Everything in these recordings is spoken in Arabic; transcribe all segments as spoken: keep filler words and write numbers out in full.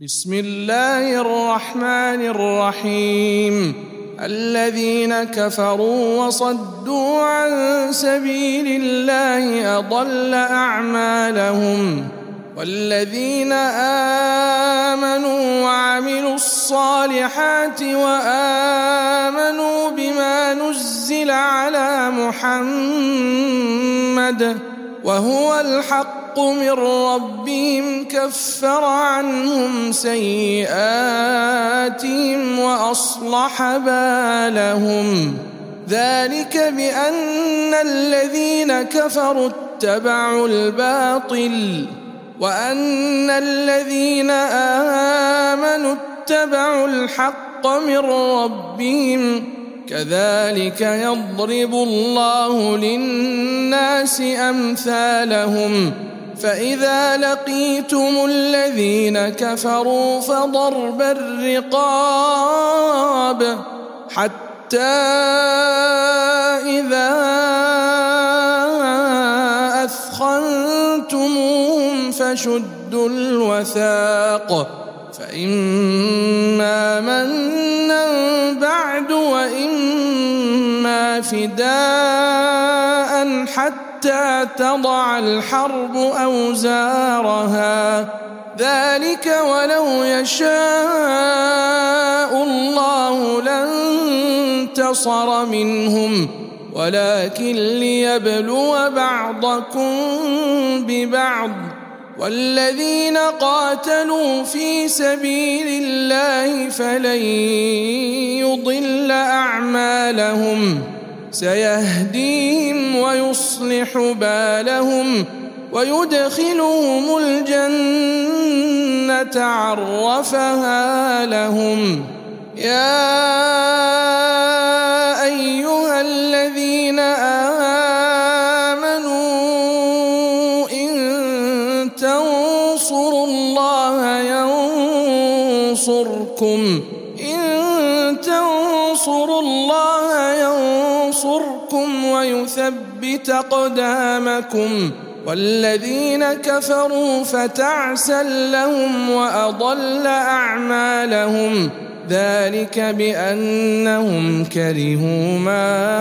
بسم الله الرحمن الرحيم الذين كفروا وصدوا عن سبيل الله أضل أعمالهم والذين آمنوا وعملوا الصالحات وآمنوا بما نزل على محمد وهو الحق من ربهم كفر عنهم سيئاتهم وأصلح بالهم ذلك بأن الذين كفروا اتبعوا الباطل وأن الذين آمنوا اتبعوا الحق من ربهم كذلك يضرب الله للناس أمثالهم فإذا لقيتم الذين كفروا فضرب الرقاب حتى إذا أثخنتموهم فشدوا الوثاق فإما منا بعد وإما فداء حتى تضع الحرب أوزارها ذلك ولو يشاء الله لانتصر منهم ولكن ليبلو بعضكم ببعض والذين قاتلوا في سبيل الله فلن يضل أعمالهم سيهديهم ويصلح بالهم ويدخلهم الجنة عرفها لهم يا أيها الذين آمنوا إن تنصروا الله ينصركم إن تنصروا الله ينصركم ويثبت أقدامكم والذين كفروا فتعسا لهم وأضل أعمالهم ذلك بأنهم كرهوا ما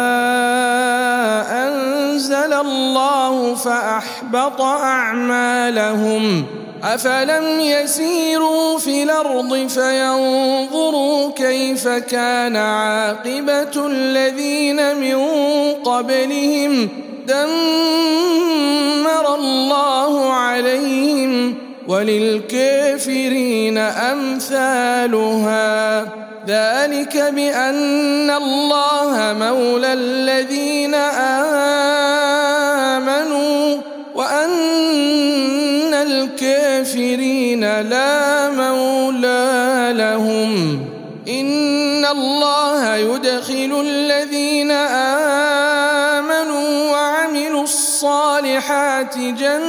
أنزل الله فأحبط أعمالهم أفلم يسيروا في الأرض فينظروا كيف كان عاقبة الذين من قبلهم دمر الله عليهم وللكافرين أمثالها ذلك بأن الله مولى الذين آمنوا وأن الكافرين لا مولى لهم إن الله يدخل الذين آمنوا وعملوا الصالحات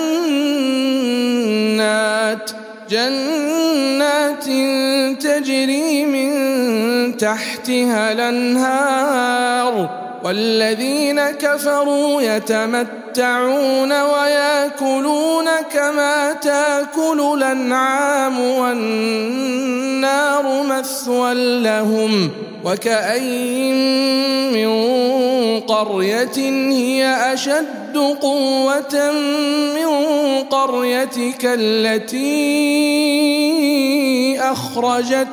جنات جنات تجري من تحتها الأنهار والذين كفروا يتمتعون ويأكلون كما تأكل الأنعام والنار مثوى لهم وكأين من قرية هي أشد قوة من قريتك التي أخرجتك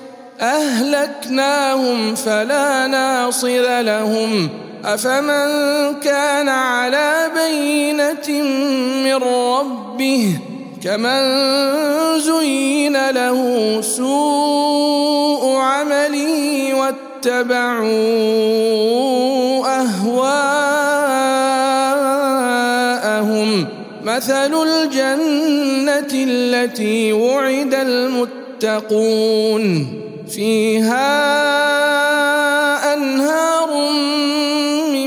أهلكناهم فلا ناصر لهم أفمن كان على بينة من ربه كمن زين له سوء عمله واتبعوا أهواءهم مثل الجنة التي وعد المتقون فيها أنهار من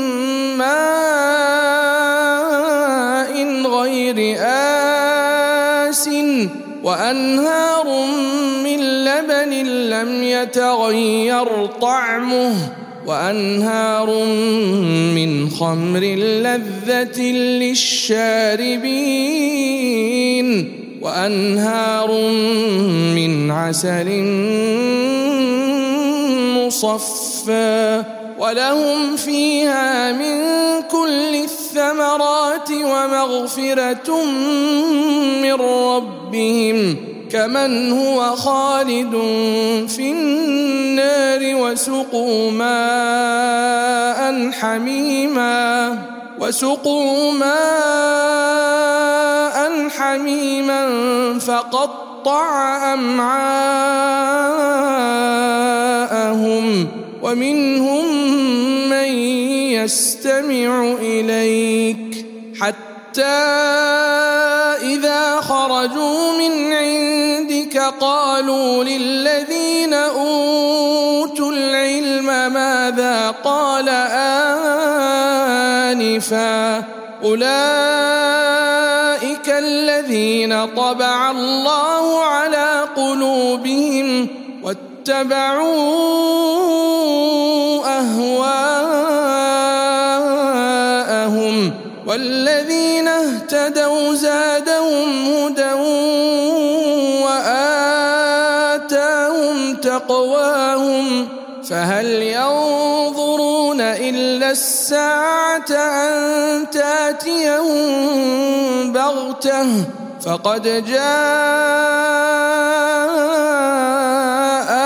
ماء غير آس وأنهار من لبن لم يتغير طعمه وأنهار من خمر لذة للشاربين وأنهار من عسل مصفى ولهم فيها من كل الثمرات ومغفرة من ربهم كمن هو خالد في النار وسقوا ماء حميما وسقوا ماء حميما فقطع أمعاءهم ومنهم من يستمع إليك حتى إذا خرجوا من عندك قالوا للذين أوتوا العلم ماذا قال آنفا أولئك الذين طبع الله على قلوبهم واتبعوا أهواءهم والذين اهتدوا زادهم هدى وآتاهم تقواهم فهل ينظرون إلا الساعة أن تأتيهم بغتة فقد جاء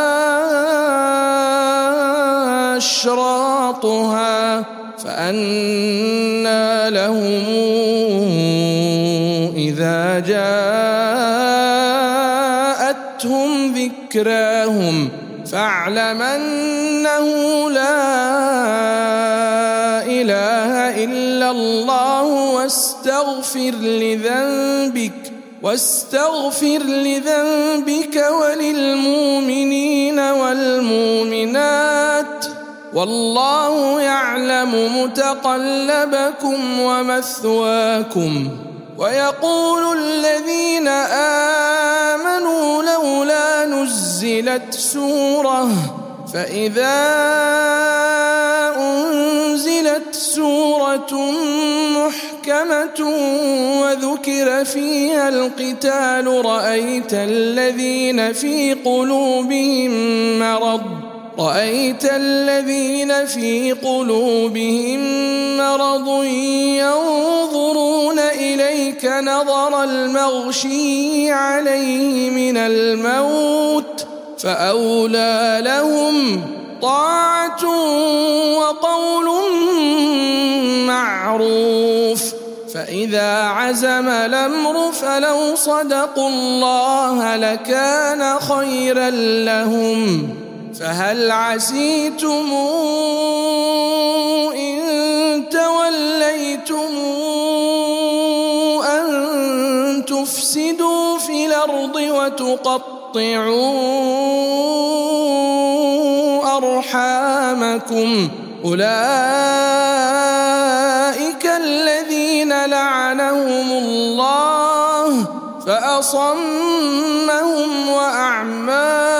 أشراطها فأنى لهم إذا جاءتهم ذكراهم فاعلم أنه لا إله إلا الله واستغفر لذنبك واستغفر لذنبك وللمؤمنين والمؤمنات والله يعلم متقلبكم ومثواكم ويقول الذين آمنوا لولا نزلت سورة فإذا أنزلت سورة محكمة وذكر فيها القتال رأيت الذين في قلوبهم مرض رأيت الذين في قلوبهم مرض ينظرون إليك نظر المغشي عليه من الموت فأولى لهم طاعة وقول معروف فإذا عزم الأمر فلو صدقوا الله لكان خيرا لهم فهل عسيتم إن توليتم أن تفسدوا في الأرض وتقطعوا أرحامكم أولئك الذين لعنهم الله فأصمهم وأعمى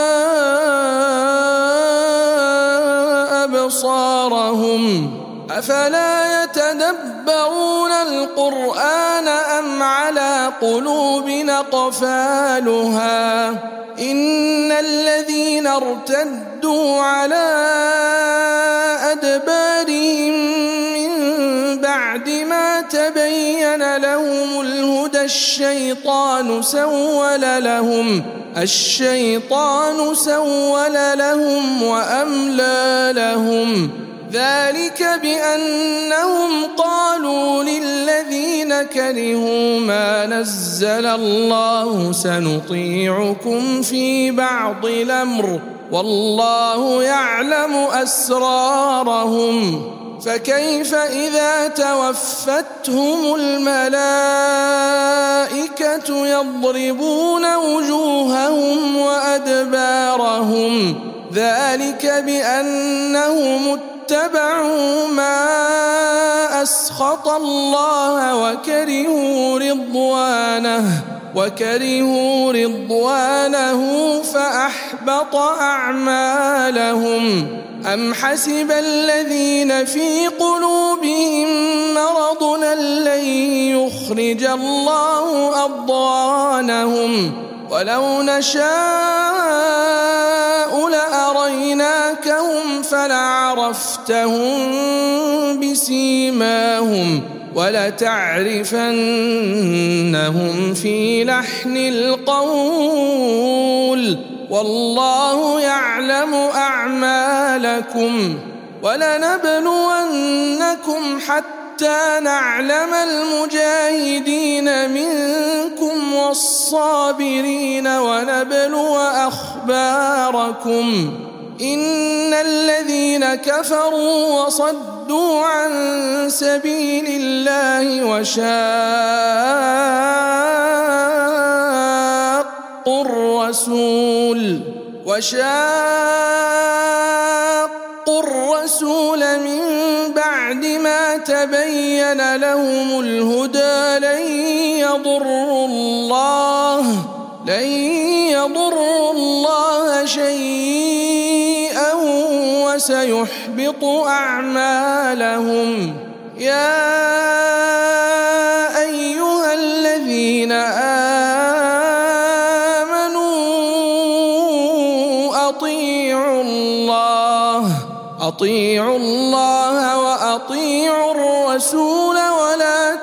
أبصارهم أفلا يتدبرون القرآن أم على قلوب أقفالها إن الذين ارتدوا على أدبارهم من بعد ما تبين لهم الهدى الشيطان سول لهم الشيطان سول لهم وأملى لهم ذلك بأنهم قالوا للذين كرهوا ما نزل الله سنطيعكم في بعض الأمر والله يعلم أسرارهم فكيف إذا توفتهم الملائكة يضربون وجوههم وأدبارهم ذلك بأنهم اتبعوا ما أسخط الله وكرهوا رضوانه وكرهوا رضوانه فأحبط أعمالهم أم حسب الذين في قلوبهم مرض أن لن يخرجوا ليخرج الله أضغانهم ولو نشاء لأريناكهم فلعرفتهم بسيماهم ولتعرفنهم في لحن القول والله يعلم أعمالكم ولنبلونكم حتى نعلم المجاهدين منكم والصابرين ونبلو أخباركم إن الذين كفروا وصدوا عن سبيل الله وشاقوا الرسول وشاقوا الرسول من بعد ما تبين لهم الهدى لن يضروا الله لن يضروا الله شيئا وسيحبط أعمالهم يا أيها الذين آمنوا أطيعوا الله أطيعوا الله وأطيعوا الرسول ولا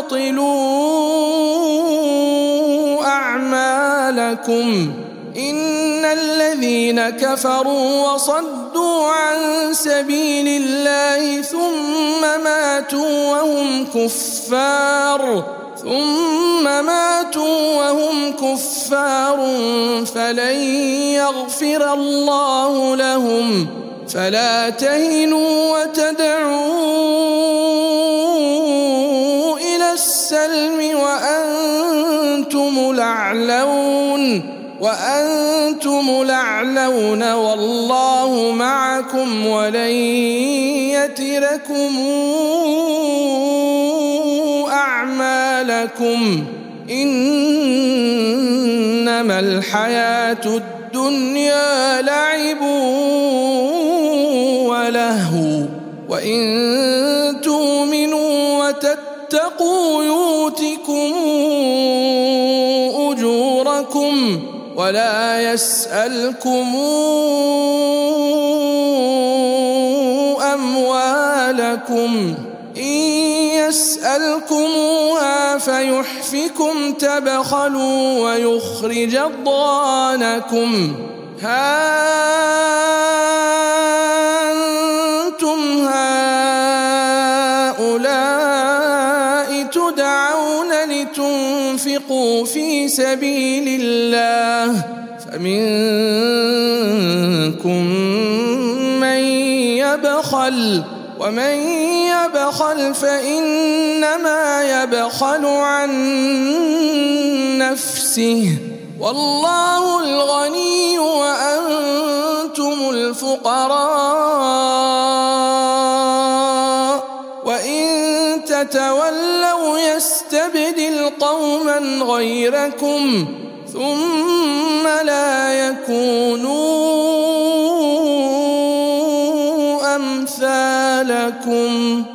تبطلوا أعمالكم إن الذين كفروا وصدوا عن سبيل الله ثم ماتوا وهم كفار ثم ماتوا وهم كفار فلن يغفر الله لهم فلا تهنوا وتدعوا إلى السلم وأنتم الأعلون وأنتم الأعلون والله معكم ولن يتركم أعمالكم إنما الحياة الدنيا لعب ولهو وإن تؤمنوا وتتقوا يؤتكم أجوركم ولا يسألكم أموالكم إن يسألكموها فيحفكم تبخلوا ويخرج أضغانكم ها أنتم هؤلاء تدعون لتنفقوا في سبيل الله فمنكم من يبخل ومن يبخل فإنما يبخل عن نفسه والله الغني وأنتم الفقراء وإن تتولوا يستبدل قوما غيركم ثم لا يكونوا أمثالكم